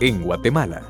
en Guatemala.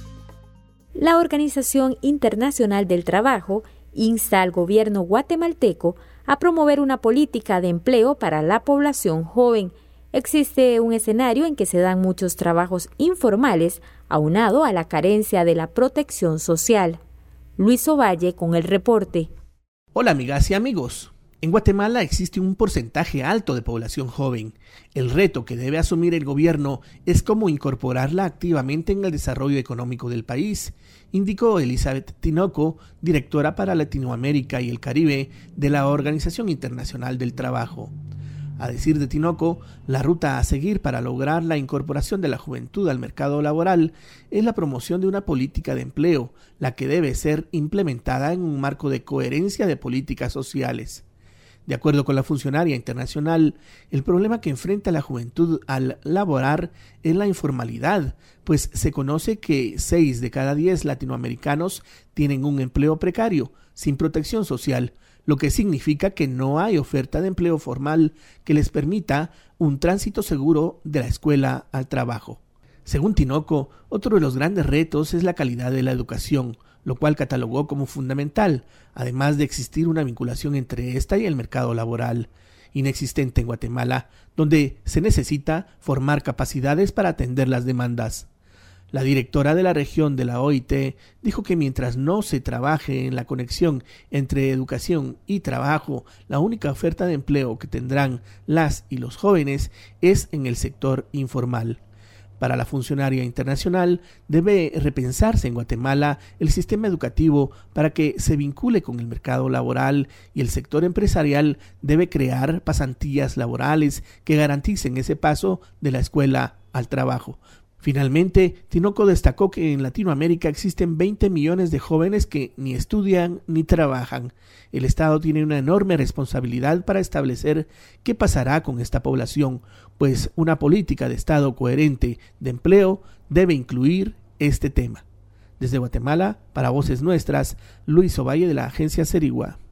La Organización Internacional del Trabajo insta al gobierno guatemalteco a promover una política de empleo para la población joven. Existe un escenario en que se dan muchos trabajos informales, aunado a la carencia de la protección social. Luis Ovalle con el reporte. Hola amigas y amigos. En Guatemala existe un porcentaje alto de población joven. El reto que debe asumir el gobierno es cómo incorporarla activamente en el desarrollo económico del país, indicó Elizabeth Tinoco, directora para Latinoamérica y el Caribe de la Organización Internacional del Trabajo. A decir de Tinoco, la ruta a seguir para lograr la incorporación de la juventud al mercado laboral es la promoción de una política de empleo, la que debe ser implementada en un marco de coherencia de políticas sociales. De acuerdo con la funcionaria internacional, el problema que enfrenta la juventud al laborar es la informalidad, pues se conoce que 6 de cada 10 latinoamericanos tienen un empleo precario, sin protección social, lo que significa que no hay oferta de empleo formal que les permita un tránsito seguro de la escuela al trabajo. Según Tinoco, otro de los grandes retos es la calidad de la educación, lo cual catalogó como fundamental, además de existir una vinculación entre esta y el mercado laboral, inexistente en Guatemala, donde se necesita formar capacidades para atender las demandas. La directora de la región de la OIT dijo que mientras no se trabaje en la conexión entre educación y trabajo, la única oferta de empleo que tendrán las y los jóvenes es en el sector informal. Para la funcionaria internacional, debe repensarse en Guatemala el sistema educativo para que se vincule con el mercado laboral y el sector empresarial debe crear pasantías laborales que garanticen ese paso de la escuela al trabajo. Finalmente, Tinoco destacó que en Latinoamérica existen 20 millones de jóvenes que ni estudian ni trabajan. El Estado tiene una enorme responsabilidad para establecer qué pasará con esta población, pues una política de Estado coherente de empleo debe incluir este tema. Desde Guatemala, para Voces Nuestras, Luis Ovalle de la agencia Cerigua.